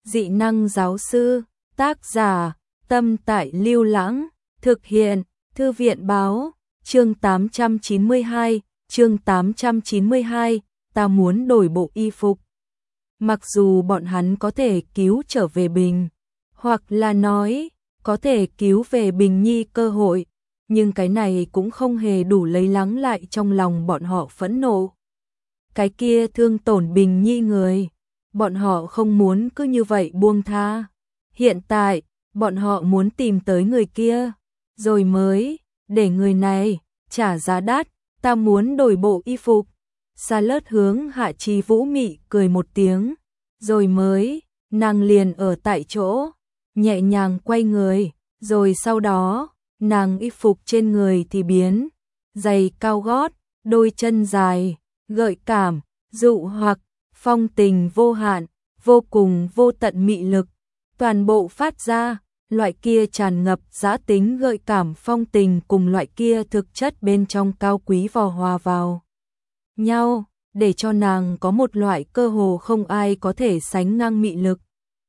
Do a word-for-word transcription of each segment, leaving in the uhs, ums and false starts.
dị năng giáo sư, tác giả, Tâm Tại Lưu Lãng, thực hiện, Thư viện báo, chương tám trăm chín mươi hai, chương tám trăm chín mươi hai, ta muốn đổi bộ y phục. Mặc dù bọn hắn có thể cứu trở về Bình, hoặc là nói, có thể cứu về Bình Nhi cơ hội, nhưng cái này cũng không hề đủ lấy lắng lại trong lòng bọn họ phẫn nộ. Cái kia thương tổn Bình Nhi người, bọn họ không muốn cứ như vậy buông tha. Hiện tại, bọn họ muốn tìm tới người kia, rồi mới, để người này, trả giá đắt, ta muốn đổi bộ y phục. Sa Lớt hướng Hạ Chí Vũ mị cười một tiếng, rồi mới, nàng liền ở tại chỗ, nhẹ nhàng quay người, rồi sau đó, nàng y phục trên người thì biến, giày cao gót, đôi chân dài, gợi cảm, dụ hoặc, phong tình vô hạn, vô cùng vô tận mị lực, toàn bộ phát ra, loại kia tràn ngập dã tính gợi cảm phong tình cùng loại kia thực chất bên trong cao quý vò hòa vào nhau, để cho nàng có một loại cơ hồ không ai có thể sánh ngang mị lực.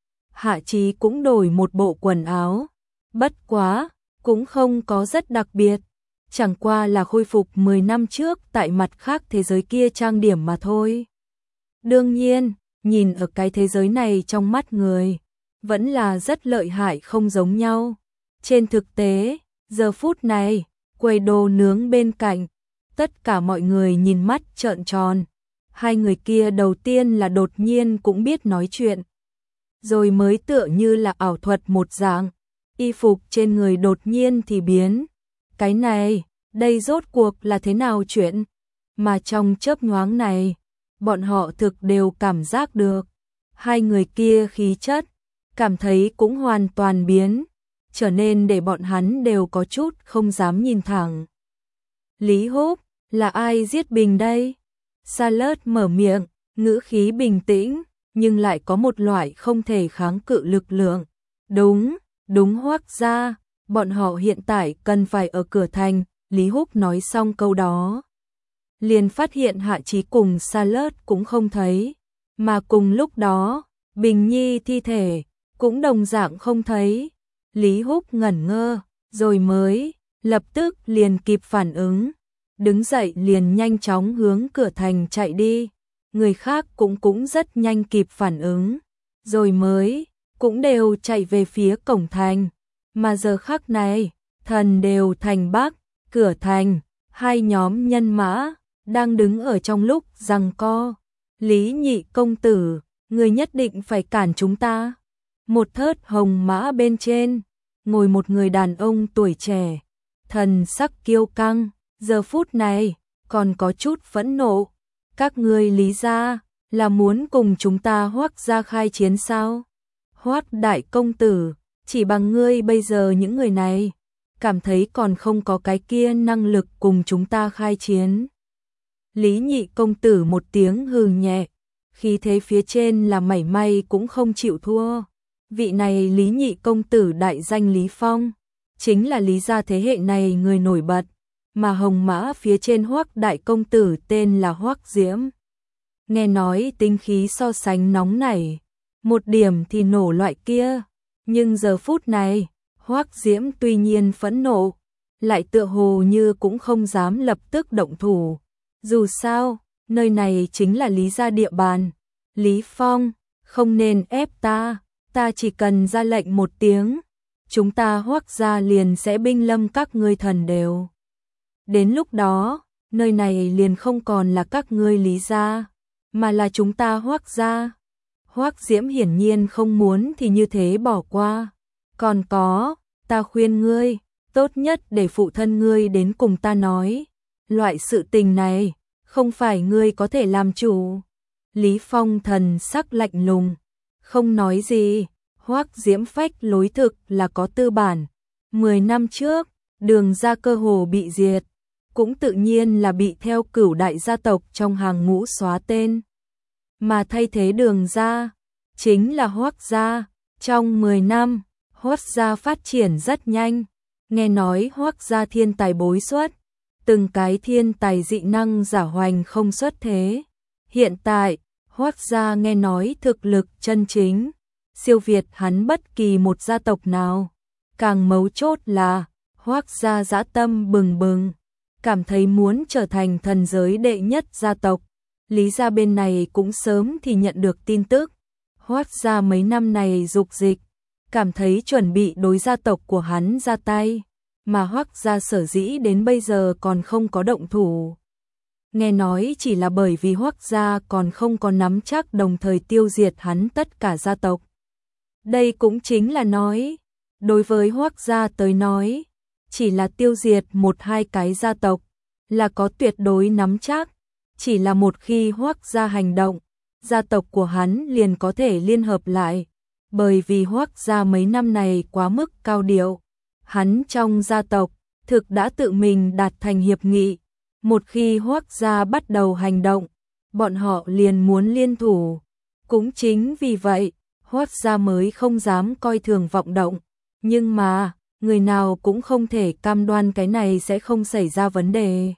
Hạ Chí cũng đổi một bộ quần áo, bất quá, cũng không có rất đặc biệt, chẳng qua là khôi phục mười năm trước tại mặt khác thế giới kia trang điểm mà thôi. Đương nhiên, nhìn ở cái thế giới này trong mắt người, vẫn là rất lợi hại không giống nhau. Trên thực tế, giờ phút này, quầy đồ nướng bên cạnh, tất cả mọi người nhìn mắt trợn tròn. Hai người kia đầu tiên là đột nhiên cũng biết nói chuyện, rồi mới tựa như là ảo thuật một dạng, y phục trên người đột nhiên thì biến. Cái này, đây rốt cuộc là thế nào chuyện? Mà trong chớp nhoáng này, bọn họ thực đều cảm giác được, hai người kia khí chất, cảm thấy cũng hoàn toàn biến, trở nên để bọn hắn đều có chút không dám nhìn thẳng. Lý Húc, là ai giết Bình đây? Sa Lớt mở miệng, ngữ khí bình tĩnh, nhưng lại có một loại không thể kháng cự lực lượng. Đúng, đúng Hoắc gia, bọn họ hiện tại cần phải ở cửa thành. Lý Húc nói xong câu đó, liền phát hiện Hạ Chí cùng Sa Lớt cũng không thấy, mà cùng lúc đó, Bình Nhi thi thể cũng đồng dạng không thấy. Lý Húc ngẩn ngơ, rồi mới lập tức liền kịp phản ứng, đứng dậy liền nhanh chóng hướng cửa thành chạy đi. Người khác cũng cũng rất nhanh kịp phản ứng, rồi mới cũng đều chạy về phía cổng thành. Mà giờ khắc này, Thần Đều Thành Bắc, cửa thành, hai nhóm nhân mã đang đứng ở trong lúc giằng co. Lý Nhị công tử, người nhất định phải cản chúng ta. Một thớt hồng mã bên trên, ngồi một người đàn ông tuổi trẻ, thần sắc kiêu căng, giờ phút này còn có chút phẫn nộ. Các ngươi Lý gia là muốn cùng chúng ta Hoắc gia khai chiến sao? Hoắc đại công tử, chỉ bằng ngươi bây giờ những người này, cảm thấy còn không có cái kia năng lực cùng chúng ta khai chiến. Lý Nhị công tử một tiếng hừ nhẹ, khí thế phía trên là mảy may cũng không chịu thua. Vị này Lý Nhị công tử đại danh Lý Phong, chính là Lý gia thế hệ này người nổi bật, mà hồng mã phía trên Hoắc đại công tử tên là Hoắc Diễm. Nghe nói tính khí so sánh nóng nảy, một điểm thì nổ loại kia, nhưng giờ phút này, Hoắc Diễm tuy nhiên phẫn nộ, lại tựa hồ như cũng không dám lập tức động thủ. Dù sao, nơi này chính là Lý gia địa bàn. Lý Phong, không nên ép ta, ta chỉ cần ra lệnh một tiếng, chúng ta Hoắc gia liền sẽ binh lâm các ngươi Thần Đều. Đến lúc đó, nơi này liền không còn là các ngươi Lý gia, mà là chúng ta Hoắc gia. Hoắc Diễm hiển nhiên không muốn thì như thế bỏ qua. Còn có, ta khuyên ngươi, tốt nhất để phụ thân ngươi đến cùng ta nói. Loại sự tình này, không phải ngươi có thể làm chủ. Lý Phong thần sắc lạnh lùng, không nói gì. Hoắc Diễm phách lối thực là có tư bản. Mười năm trước, Đường gia cơ hồ bị diệt, cũng tự nhiên là bị theo cửu đại gia tộc trong hàng ngũ xóa tên. Mà thay thế Đường gia, chính là Hoắc gia. Trong mười năm, Hoắc gia phát triển rất nhanh. Nghe nói Hoắc gia thiên tài bối xuất, từng cái thiên tài dị năng giả hoành không xuất thế. Hiện tại, Hoắc gia nghe nói thực lực chân chính, siêu việt hắn bất kỳ một gia tộc nào. Càng mấu chốt là, Hoắc gia dã tâm bừng bừng, cảm thấy muốn trở thành thần giới đệ nhất gia tộc. Lý gia bên này cũng sớm thì nhận được tin tức. Hoắc gia mấy năm này dục dịch, cảm thấy chuẩn bị đối gia tộc của hắn ra tay, mà Hoắc gia sở dĩ đến bây giờ còn không có động thủ. Nghe nói chỉ là bởi vì Hoắc gia còn không có nắm chắc đồng thời tiêu diệt hắn tất cả gia tộc. Đây cũng chính là nói, đối với Hoắc gia tới nói, chỉ là tiêu diệt một hai cái gia tộc là có tuyệt đối nắm chắc, chỉ là một khi Hoắc gia hành động, gia tộc của hắn liền có thể liên hợp lại, bởi vì Hoắc gia mấy năm này quá mức cao điệu, hắn trong gia tộc thực đã tự mình đạt thành hiệp nghị, một khi Hoắc gia bắt đầu hành động, bọn họ liền muốn liên thủ, cũng chính vì vậy, Hoắc gia mới không dám coi thường vọng động, nhưng mà, người nào cũng không thể cam đoan cái này sẽ không xảy ra vấn đề.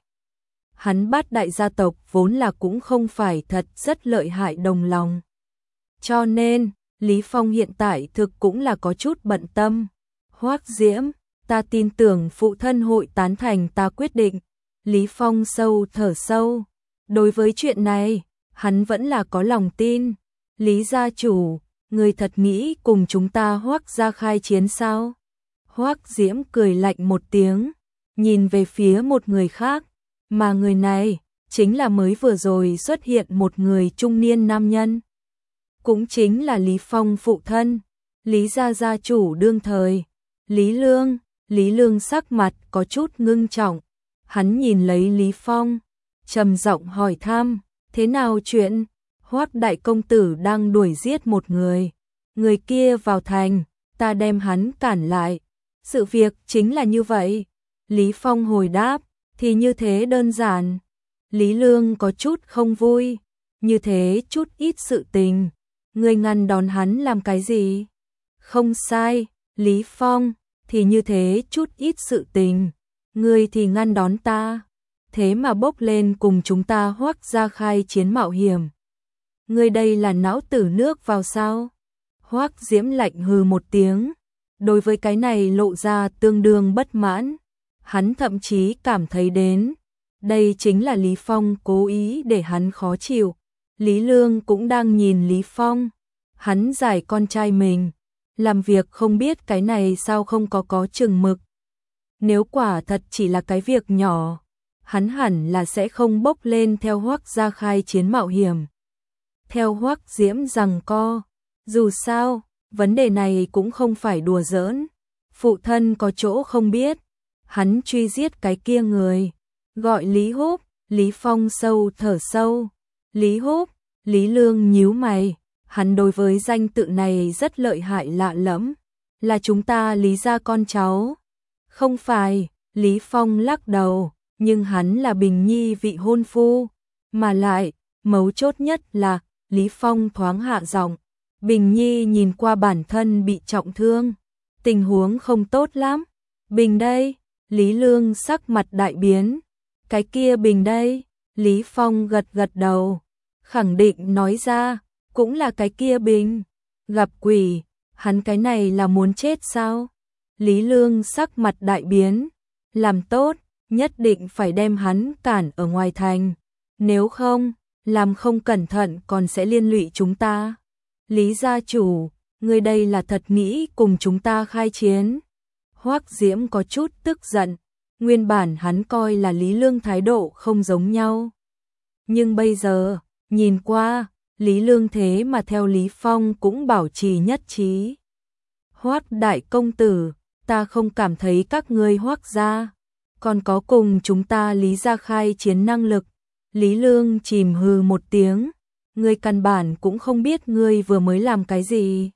Hắn bát đại gia tộc vốn là cũng không phải thật rất lợi hại đồng lòng. Cho nên, Lý Phong hiện tại thực cũng là có chút bận tâm. Hoắc Diễm, ta tin tưởng phụ thân hội tán thành ta quyết định. Lý Phong sâu thở sâu. Đối với chuyện này, hắn vẫn là có lòng tin. Lý gia chủ, người thật nghĩ cùng chúng ta Hoắc gia khai chiến sao? Hoắc Diễm cười lạnh một tiếng, nhìn về phía một người khác, mà người này chính là mới vừa rồi xuất hiện một người trung niên nam nhân. Cũng chính là Lý Phong phụ thân, Lý gia gia chủ đương thời, Lý Lương. Lý Lương sắc mặt có chút ngưng trọng, hắn nhìn lấy Lý Phong, trầm giọng hỏi thăm, thế nào chuyện? Hoắc đại công tử đang đuổi giết một người, người kia vào thành, ta đem hắn cản lại. Sự việc chính là như vậy. Lý Phong hồi đáp, thì như thế đơn giản. Lý Lương có chút không vui, như thế chút ít sự tình, người ngăn đón hắn làm cái gì? Không sai, Lý Phong, thì như thế chút ít sự tình, người thì ngăn đón ta, thế mà bốc lên cùng chúng ta Hoắc gia khai chiến mạo hiểm. Người đây là não tử nước vào sao? Hoắc Diễm lạnh hừ một tiếng, đối với cái này lộ ra tương đương bất mãn, hắn thậm chí cảm thấy đến, đây chính là Lý Phong cố ý để hắn khó chịu. Lý Lương cũng đang nhìn Lý Phong, hắn giải con trai mình, làm việc không biết cái này sao không có có chừng mực. Nếu quả thật chỉ là cái việc nhỏ, hắn hẳn là sẽ không bốc lên theo Hoắc gia khai chiến mạo hiểm. Theo Hoắc Diễm giằng co, dù sao, vấn đề này cũng không phải đùa giỡn, phụ thân có chỗ không biết, hắn truy giết cái kia người, gọi Lý Húc. Lý Phong sâu thở sâu, Lý Húc. Lý Lương nhíu mày, hắn đối với danh tự này rất lợi hại lạ lẫm, là chúng ta Lý gia con cháu. Không phải, Lý Phong lắc đầu, nhưng hắn là Bình Nhi vị hôn phu, mà lại, mấu chốt nhất là, Lý Phong thoáng hạ giọng, Bình Nhi nhìn qua bản thân bị trọng thương, tình huống không tốt lắm. Bình đây, Lý Lương sắc mặt đại biến, cái kia Bình đây, Lý Phong gật gật đầu, khẳng định nói ra, cũng là cái kia Bình, gặp quỷ, hắn cái này là muốn chết sao? Lý Lương sắc mặt đại biến, làm tốt, nhất định phải đem hắn cản ở ngoài thành, nếu không, làm không cẩn thận còn sẽ liên lụy chúng ta. Lý gia chủ, người đây là thật nghĩ cùng chúng ta khai chiến. Hoắc Diễm có chút tức giận, nguyên bản hắn coi là Lý Lương thái độ không giống nhau. Nhưng bây giờ, nhìn qua, Lý Lương thế mà theo Lý Phong cũng bảo trì nhất trí. Hoắc đại công tử, ta không cảm thấy các ngươi Hoắc gia còn có cùng chúng ta Lý gia khai chiến năng lực. Lý Lương chìm hừ một tiếng, ngươi căn bản cũng không biết ngươi vừa mới làm cái gì.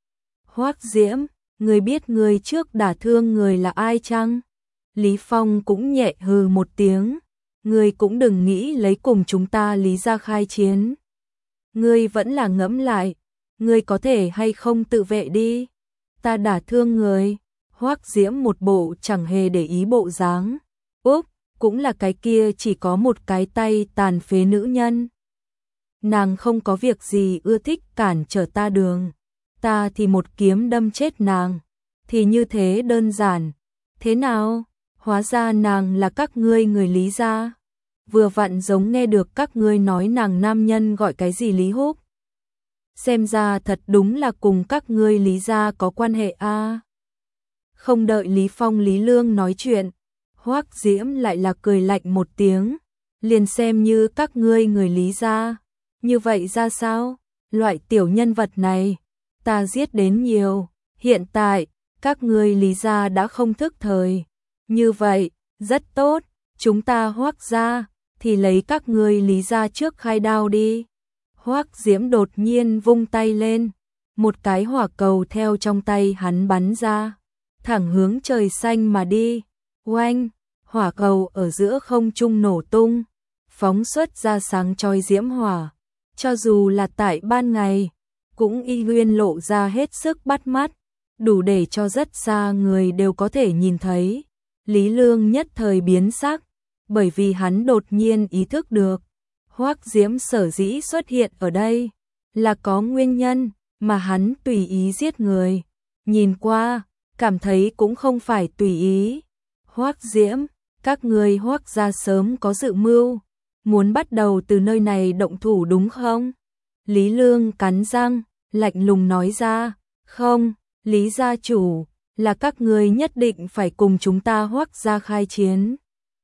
Hoắc Diễm, ngươi biết ngươi trước đả thương người là ai chăng? Lý Phong cũng nhẹ hừ một tiếng, ngươi cũng đừng nghĩ lấy cùng chúng ta Lý gia khai chiến. Ngươi vẫn là ngẫm lại, ngươi có thể hay không tự vệ đi. Ta đả thương người. Hoắc Diễm một bộ chẳng hề để ý bộ dáng. Úp, cũng là cái kia chỉ có một cái tay tàn phế nữ nhân. Nàng không có việc gì ưa thích cản trở ta đường. ta thì một kiếm đâm chết nàng. Thì như thế đơn giản. Thế nào? Hóa ra nàng là các ngươi người Lý gia. Vừa vặn giống nghe được các ngươi nói nàng nam nhân gọi cái gì Lý Húc. Xem ra thật đúng là cùng các ngươi Lý gia có quan hệ a. À. Không đợi Lý Phong Lý Lương nói chuyện, Hoắc Diễm lại là cười lạnh một tiếng, liền xem như các ngươi người Lý gia. Như vậy ra sao? Loại tiểu nhân vật này, ta giết đến nhiều, hiện tại, các ngươi Lý gia đã không thức thời. Như vậy, rất tốt, chúng ta Hoắc gia, thì lấy các ngươi Lý gia trước khai đao đi. Hoắc Diễm đột nhiên vung tay lên, một cái hỏa cầu theo trong tay hắn bắn ra, thẳng hướng trời xanh mà đi. Oanh, hỏa cầu ở giữa không trung nổ tung, phóng xuất ra sáng chói diễm hỏa, cho dù là tại ban ngày, cũng y nguyên lộ ra hết sức bắt mắt, đủ để cho rất xa người đều có thể nhìn thấy. Lý Lương nhất thời biến sắc, bởi vì hắn đột nhiên ý thức được, Hoắc Diễm sở dĩ xuất hiện ở đây, là có nguyên nhân, mà hắn tùy ý giết người. Nhìn qua, cảm thấy cũng không phải tùy ý. Hoắc Diễm, các ngươi Hoắc gia sớm có dự mưu, muốn bắt đầu từ nơi này động thủ đúng không? Lý Lương cắn răng, lạnh lùng nói ra, không, Lý gia chủ, là các ngươi nhất định phải cùng chúng ta Hoắc gia khai chiến.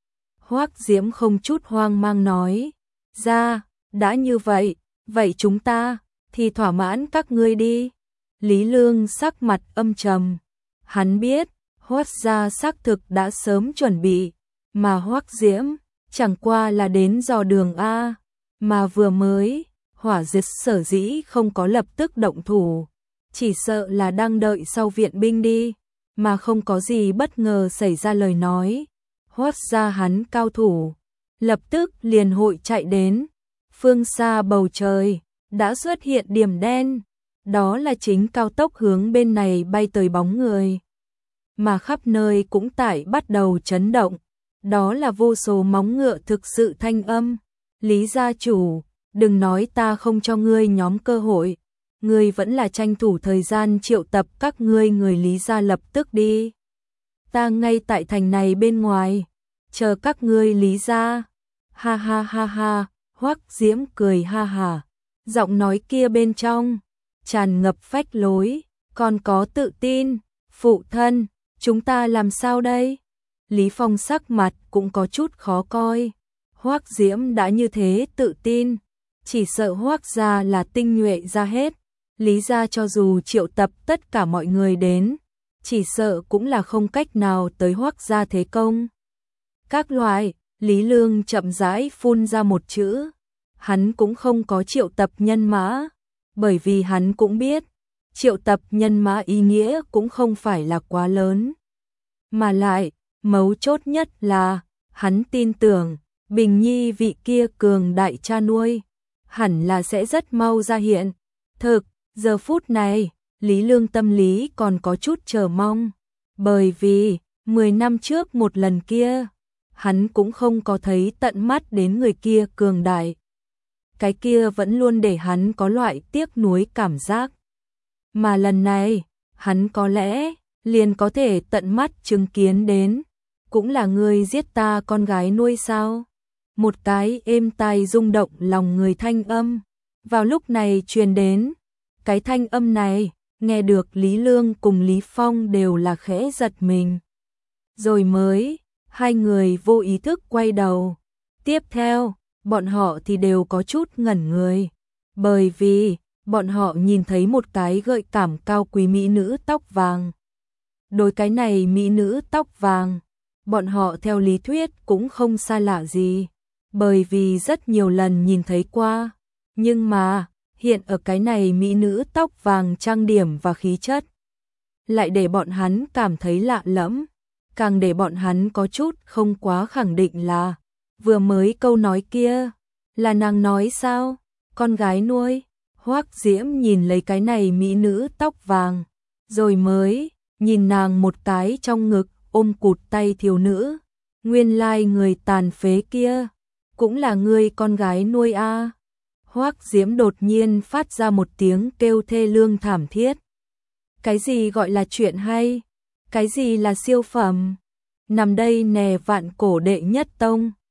Hoắc Diễm không chút hoang mang nói, ra, đã như vậy, vậy chúng ta, thì thỏa mãn các ngươi đi. Lý Lương sắc mặt âm trầm, hắn biết, Hoắc gia xác thực đã sớm chuẩn bị, mà Hoắc Diễm, chẳng qua là đến dò đường A, mà vừa mới, Hỏa Diệt sở dĩ không có lập tức động thủ, chỉ sợ là đang đợi sau viện binh đi, mà không có gì bất ngờ xảy ra lời nói. Hoắc gia hắn cao thủ, lập tức liền hội chạy đến, phương xa bầu trời, đã xuất hiện điểm đen, đó là chính cao tốc hướng bên này bay tới bóng người. Mà khắp nơi cũng tại bắt đầu chấn động, đó là vô số móng ngựa thực sự thanh âm. Lý gia chủ, đừng nói ta không cho ngươi nhóm cơ hội, ngươi vẫn là tranh thủ thời gian triệu tập các ngươi người Lý gia lập tức đi. Ta ngay tại thành này bên ngoài, chờ các ngươi Lý gia. Ha ha ha ha, Hoắc Diễm cười ha ha, giọng nói kia bên trong tràn ngập phách lối, còn có tự tin. Phụ thân, chúng ta làm sao đây? Lý Phong sắc mặt cũng có chút khó coi. Hoắc Diễm đã như thế tự tin, chỉ sợ Hoắc gia là tinh nhuệ ra hết. Lý gia cho dù triệu tập tất cả mọi người đến, chỉ sợ cũng là không cách nào tới Hoắc gia thế công. Các loại, Lý Lương chậm rãi phun ra một chữ, hắn cũng không có triệu tập nhân mã, bởi vì hắn cũng biết, triệu tập nhân mã ý nghĩa cũng không phải là quá lớn. Mà lại, mấu chốt nhất là, hắn tin tưởng, Bình Nhi vị kia cường đại cha nuôi, hẳn là sẽ rất mau ra hiện. Thực, giờ phút này, Lý Lương tâm lý còn có chút chờ mong, bởi vì, mười năm trước một lần kia, hắn cũng không có thấy tận mắt đến người kia cường đại. Cái kia vẫn luôn để hắn có loại tiếc nuối cảm giác. Mà lần này, hắn có lẽ liền có thể tận mắt chứng kiến đến, cũng là người giết ta con gái nuôi sao? Một cái êm tai rung động lòng người thanh âm, vào lúc này truyền đến. Cái thanh âm này, nghe được Lý Lương cùng Lý Phong đều là khẽ giật mình. Rồi mới, hai người vô ý thức quay đầu. Tiếp theo, bọn họ thì đều có chút ngẩn người, bởi vì bọn họ nhìn thấy một cái gợi cảm cao quý mỹ nữ tóc vàng. Đối cái này mỹ nữ tóc vàng, bọn họ theo lý thuyết cũng không xa lạ gì, bởi vì rất nhiều lần nhìn thấy qua. Nhưng mà, hiện ở cái này mỹ nữ tóc vàng trang điểm và khí chất, lại để bọn hắn cảm thấy lạ lẫm, càng để bọn hắn có chút không quá khẳng định là, vừa mới câu nói kia, là nàng nói sao? Con gái nuôi. Hoắc Diễm nhìn lấy cái này mỹ nữ tóc vàng, rồi mới nhìn nàng một cái trong ngực ôm cụt tay thiếu nữ. Nguyên lai người tàn phế kia, cũng là người con gái nuôi a. À. Hoắc Diễm đột nhiên phát ra một tiếng kêu thê lương thảm thiết. Cái gì gọi là chuyện hay? Cái gì là siêu phẩm? Nằm đây nè vạn cổ đệ nhất tông.